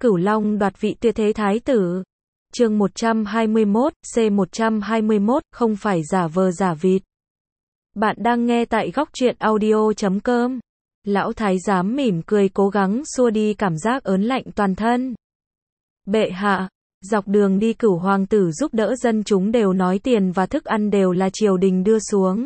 Cửu Long đoạt vị tuyệt thế thái tử. Chương 121, C121, không phải giả vờ giả vịt. Bạn đang nghe tại góc truyện audio.com. Lão thái giám mỉm cười cố gắng xua đi cảm giác ớn lạnh toàn thân. Bệ hạ, dọc đường đi Cửu hoàng tử giúp đỡ dân chúng đều nói tiền và thức ăn đều là triều đình đưa xuống.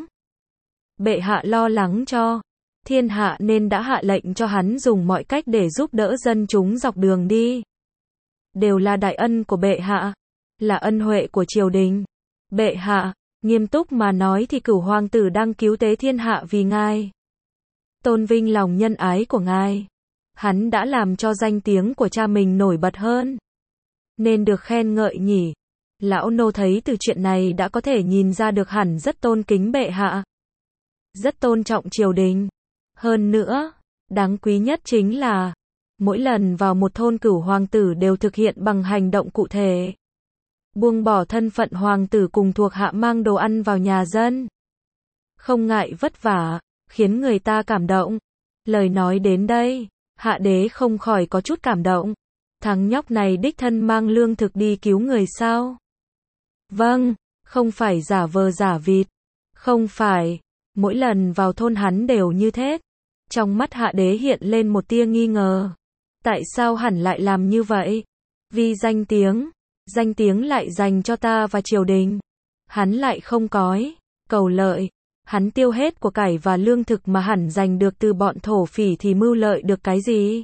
Bệ hạ lo lắng cho thiên hạ nên đã hạ lệnh cho hắn dùng mọi cách để giúp đỡ dân chúng dọc đường đi. Đều là đại ân của bệ hạ, là ân huệ của triều đình. Bệ hạ, nghiêm túc mà nói thì Cửu hoàng tử đang cứu tế thiên hạ vì ngài. Tôn vinh lòng nhân ái của ngài. Hắn đã làm cho danh tiếng của cha mình nổi bật hơn, nên được khen ngợi nhỉ. Lão nô thấy từ chuyện này đã có thể nhìn ra được hẳn rất tôn kính bệ hạ, rất tôn trọng triều đình. Hơn nữa, đáng quý nhất chính là, mỗi lần vào một thôn Cửu hoàng tử đều thực hiện bằng hành động cụ thể. Buông bỏ thân phận hoàng tử cùng thuộc hạ mang đồ ăn vào nhà dân. Không ngại vất vả, khiến người ta cảm động. Lời nói đến đây, hạ đế không khỏi có chút cảm động. Thằng nhóc này đích thân mang lương thực đi cứu người sao? Vâng, không phải giả vờ giả vịt. Không phải, mỗi lần vào thôn hắn đều như thế. Trong mắt hạ đế hiện lên một tia nghi ngờ. Tại sao hẳn lại làm như vậy? Vì danh tiếng lại dành cho ta và triều đình. Hắn lại không cói, cầu lợi. Hắn tiêu hết của cải và lương thực mà hẳn giành được từ bọn thổ phỉ thì mưu lợi được cái gì?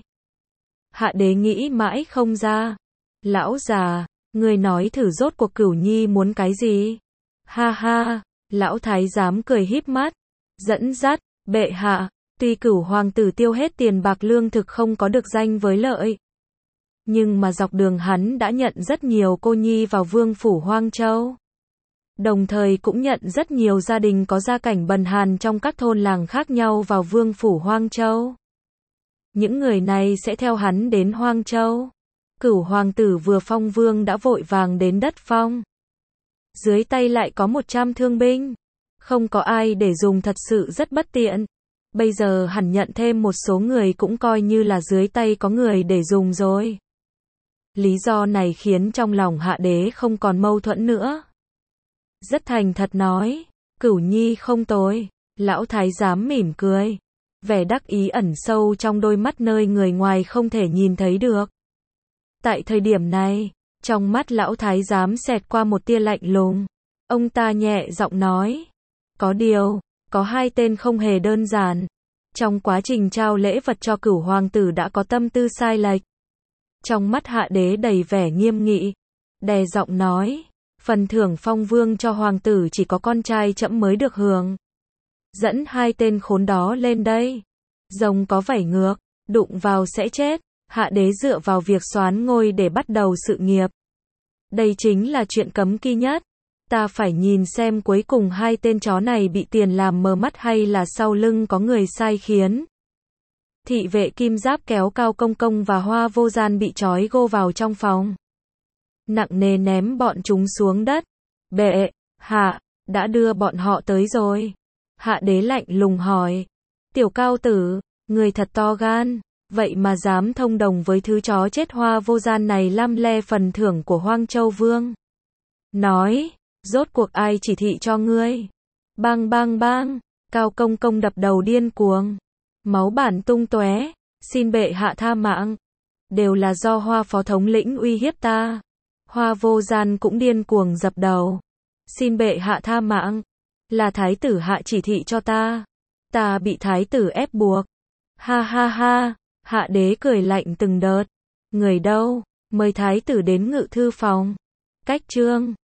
Hạ đế nghĩ mãi không ra. Lão già, ngươi nói thử rốt cuộc Cửu nhi muốn cái gì? Ha ha, lão thái giám cười híp mắt, dẫn dắt, bệ hạ, tuy Cửu hoàng tử tiêu hết tiền bạc lương thực không có được danh với lợi, nhưng mà dọc đường hắn đã nhận rất nhiều cô nhi vào vương phủ Hoang Châu. Đồng thời cũng nhận rất nhiều gia đình có gia cảnh bần hàn trong các thôn làng khác nhau vào vương phủ Hoang Châu. Những người này sẽ theo hắn đến Hoang Châu. Cửu hoàng tử vừa phong vương đã vội vàng đến đất phong. Dưới tay lại có 100 thương binh. Không có ai để dùng thật sự rất bất tiện. Bây giờ hẳn nhận thêm một số người cũng coi như là dưới tay có người để dùng rồi. Lý do này khiến trong lòng hạ đế không còn mâu thuẫn nữa. Rất thành thật nói, Cửu nhi không tồi. Lão thái giám mỉm cười. Vẻ đắc ý ẩn sâu trong đôi mắt nơi người ngoài không thể nhìn thấy được. Tại thời điểm này, trong mắt lão thái giám xẹt qua một tia lạnh lùng. Ông ta nhẹ giọng nói. Có điều, có hai tên không hề đơn giản. Trong quá trình trao lễ vật cho Cửu hoàng tử đã có tâm tư sai lệch. Trong mắt hạ đế đầy vẻ nghiêm nghị. Đè giọng nói. Phần thưởng phong vương cho hoàng tử chỉ có con trai trẫm mới được hưởng. Dẫn hai tên khốn đó lên đây. Rồng có vảy ngược, đụng vào sẽ chết. Hạ đế dựa vào việc soán ngôi để bắt đầu sự nghiệp. Đây chính là chuyện cấm kỵ nhất. Ta phải nhìn xem cuối cùng hai tên chó này bị tiền làm mờ mắt hay là sau lưng có người sai khiến. Thị vệ kim giáp kéo Cao Công Công và Hoa Vô Gian bị trói gô vào trong phòng. Nặng nề ném bọn chúng xuống đất. Bệ hạ, đã đưa bọn họ tới rồi. Hạ đế lạnh lùng hỏi. Tiểu cao tử, người thật to gan, vậy mà dám thông đồng với thứ chó chết Hoa Vô Gian này lăm le phần thưởng của Hoang Châu Vương. Nói, rốt cuộc ai chỉ thị cho ngươi? Bang bang bang, Cao Công Công đập đầu điên cuồng. Máu bản tung tóe, xin bệ hạ tha mạng. Đều là do Hoa phó thống lĩnh uy hiếp ta. Hoa Vô Gian cũng điên cuồng dập đầu. Xin bệ hạ tha mạng. Là thái tử hạ chỉ thị cho ta. Ta bị thái tử ép buộc. Ha ha ha, hạ đế cười lạnh từng đợt. Người đâu, mời thái tử đến ngự thư phòng. Cách chương